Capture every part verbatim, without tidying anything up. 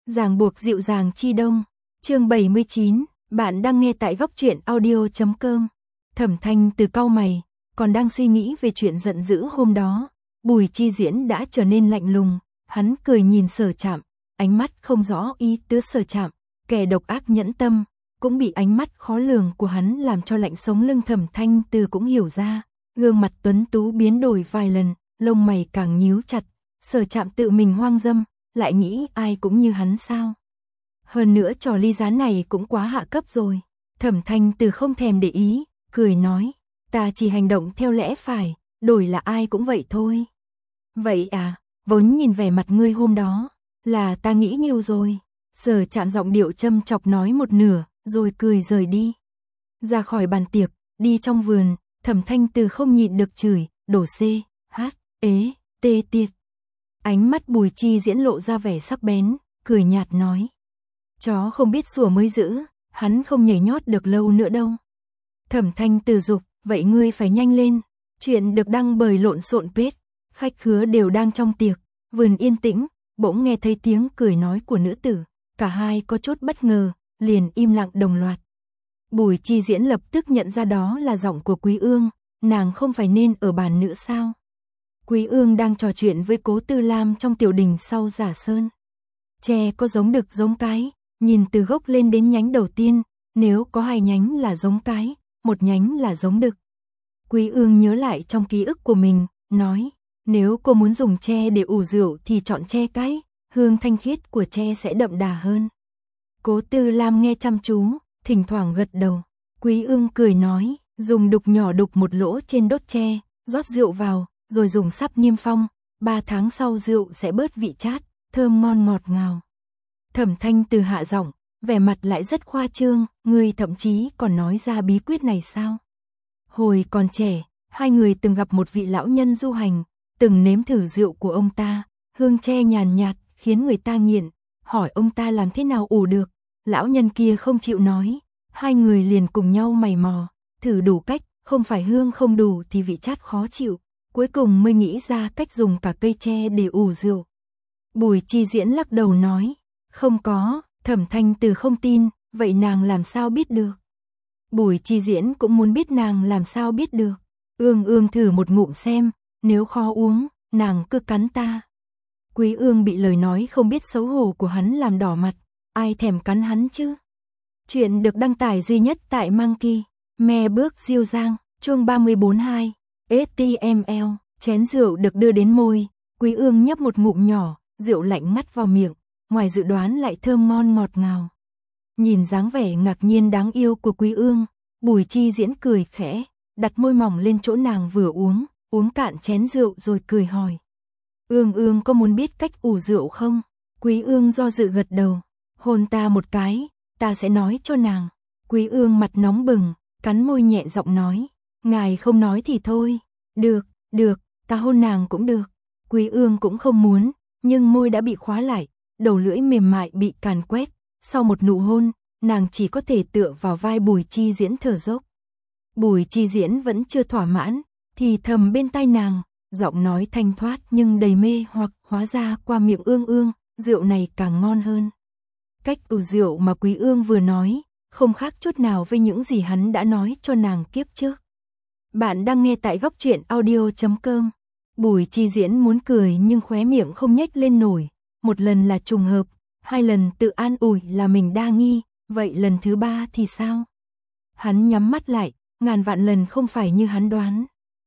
Ràng buộc dịu dàng chi đông. Chương bảy mươi chín, bạn đang nghe tại góc truyện audio chấm com. Thẩm Thanh Từ cau mày, còn đang suy nghĩ về chuyện giận dữ hôm đó, Bùi Chi Diễn đã trở nên lạnh lùng, hắn cười nhìn Sở Trạm, ánh mắt không rõ ý tứ Sở Trạm, kẻ độc ác nhẫn tâm, cũng bị ánh mắt khó lường của hắn làm cho lạnh sống lưng. Thẩm Thanh Từ cũng hiểu ra, gương mặt tuấn tú biến đổi vài lần, lông mày càng nhíu chặt, Sở Trạm tự mình hoang dâm, lại nghĩ ai cũng như hắn sao? Hơn nữa trò ly gián này cũng quá hạ cấp rồi. Thẩm Thanh Từ không thèm để ý, cười nói, ta chỉ hành động theo lẽ phải, đổi là ai cũng vậy thôi. Vậy à, vốn nhìn vẻ mặt ngươi hôm đó, là ta nghĩ nhiều rồi. Sở Trạm giọng điệu châm chọc nói một nửa, rồi cười rời đi. Ra khỏi bàn tiệc, đi trong vườn, Thẩm Thanh Từ không nhịn được chửi, đổ xê, hát, ế, tê tiệt. Ánh mắt Bùi Chi Diễn lộ ra vẻ sắc bén, cười nhạt nói. Chó không biết sủa mới giữ, hắn không nhảy nhót được lâu nữa đâu. Thẩm Thanh Từ dục, vậy ngươi phải nhanh lên. Chuyện được đăng bởi lộn xộn page, khách khứa đều đang trong tiệc, vườn yên tĩnh, bỗng nghe thấy tiếng cười nói của nữ tử, cả hai có chút bất ngờ, liền im lặng đồng loạt. Bùi Chi Diễn lập tức nhận ra đó là giọng của Quý Ương, nàng không phải nên ở bàn nữa sao? Quý Ương đang trò chuyện với Cố Tư Lam trong tiểu đình sau Giả Sơn. Tre có giống đực giống cái, nhìn từ gốc lên đến nhánh đầu tiên, nếu có hai nhánh là giống cái, một nhánh là giống đực. Quý Ương nhớ lại trong ký ức của mình, nói, nếu cô muốn dùng tre để ủ rượu thì chọn tre cái, hương thanh khiết của tre sẽ đậm đà hơn. Cố Tư Lam nghe chăm chú, thỉnh thoảng gật đầu. Quý Ương cười nói, dùng đục nhỏ đục một lỗ trên đốt tre, rót rượu vào, rồi dùng sắp niêm phong, ba tháng sau rượu sẽ bớt vị chát, thơm ngon ngọt ngào. Thẩm Thanh Từ hạ giọng, vẻ mặt lại rất khoa trương, người thậm chí còn nói ra bí quyết này sao? Hồi còn trẻ, hai người từng gặp một vị lão nhân du hành, từng nếm thử rượu của ông ta, hương tre nhàn nhạt, khiến người ta nghiện, hỏi ông ta làm thế nào ủ được, lão nhân kia không chịu nói, hai người liền cùng nhau mày mò, thử đủ cách, không phải hương không đủ thì vị chát khó chịu, cuối cùng mới nghĩ ra cách dùng cả cây tre để ủ rượu. Bùi Chi Diễn lắc đầu nói, không có. Thẩm Thanh Từ không tin, vậy nàng làm sao biết được? Bùi Chi Diễn cũng muốn biết nàng làm sao biết được. Ương Ương thử một ngụm xem, nếu khó uống, nàng cứ cắn ta. Quý Ương bị lời nói không biết xấu hổ của hắn làm đỏ mặt, ai thèm cắn hắn chứ? Chuyện được đăng tải duy nhất tại Monkey, me bước diêu giang, chương ba mươi bốn hai, ếch ti em eo, chén rượu được đưa đến môi, Quý Ương nhấp một ngụm nhỏ, rượu lạnh ngắt vào miệng, ngoài dự đoán lại thơm ngon ngọt ngào. Nhìn dáng vẻ ngạc nhiên đáng yêu của Quý Ương, Bùi Chi Diễn cười khẽ, đặt môi mỏng lên chỗ nàng vừa uống, uống cạn chén rượu rồi cười hỏi. Ương Ương có muốn biết cách ủ rượu không? Quý Ương do dự gật đầu, hôn ta một cái, ta sẽ nói cho nàng. Quý Ương mặt nóng bừng, cắn môi nhẹ giọng nói, ngài không nói thì thôi. Được, được, ta hôn nàng cũng được. Quý Ương cũng không muốn, nhưng môi đã bị khóa lại, đầu lưỡi mềm mại bị càn quét, sau một nụ hôn, nàng chỉ có thể tựa vào vai Bùi Chi Diễn thở dốc. Bùi Chi Diễn vẫn chưa thỏa mãn, thì thầm bên tai nàng, giọng nói thanh thoát nhưng đầy mê hoặc, hóa ra qua miệng Ương Ương, rượu này càng ngon hơn. Cách ủ rượu mà Quý Ương vừa nói, không khác chút nào với những gì hắn đã nói cho nàng kiếp trước. Bạn đang nghe tại góc truyện audio chấm com. Bùi Chi Diễn muốn cười nhưng khóe miệng không nhếch lên nổi. Một lần là trùng hợp, hai lần tự an ủi là mình đa nghi, vậy lần thứ ba thì sao? Hắn nhắm mắt lại, ngàn vạn lần không phải như hắn đoán.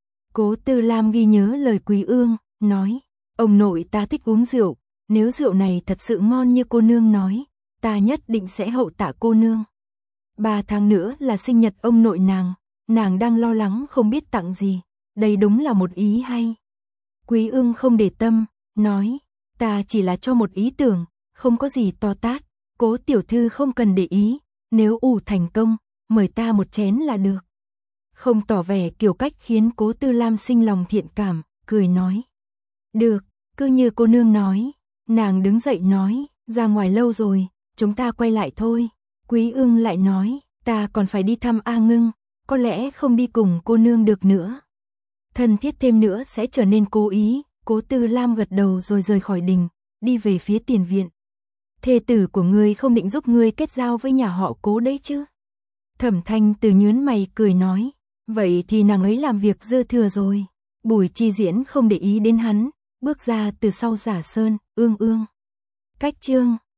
Cố Tư Lam ghi nhớ lời Quý Ương, nói, ông nội ta thích uống rượu, nếu rượu này thật sự ngon như cô nương nói, ta nhất định sẽ hậu tạ cô nương. Ba tháng nữa là sinh nhật ông nội nàng, nàng đang lo lắng không biết tặng gì, đây đúng là một ý hay. Quý Ương không để tâm, nói, ta chỉ là cho một ý tưởng, không có gì to tát, Cố tiểu thư không cần để ý, nếu ủ thành công, mời ta một chén là được. Không tỏ vẻ kiểu cách khiến Cố Tư Lam sinh lòng thiện cảm, cười nói. Được, cứ như cô nương nói. Nàng đứng dậy nói, ra ngoài lâu rồi, chúng ta quay lại thôi. Quý Ương lại nói, ta còn phải đi thăm A Ngưng, có lẽ không đi cùng cô nương được nữa. Thân thiết thêm nữa sẽ trở nên cố ý. Cố Tư Lam gật đầu rồi rời khỏi đình, đi về phía tiền viện. thê tử của ngươi không định giúp ngươi kết giao với nhà họ Cố đấy chứ? Thẩm Thanh Từ nhướng mày cười nói, vậy thì nàng ấy làm việc dư thừa rồi. Bùi Chi Diễn không để ý đến hắn, bước ra từ sau giả sơn, ương ương. Cách chương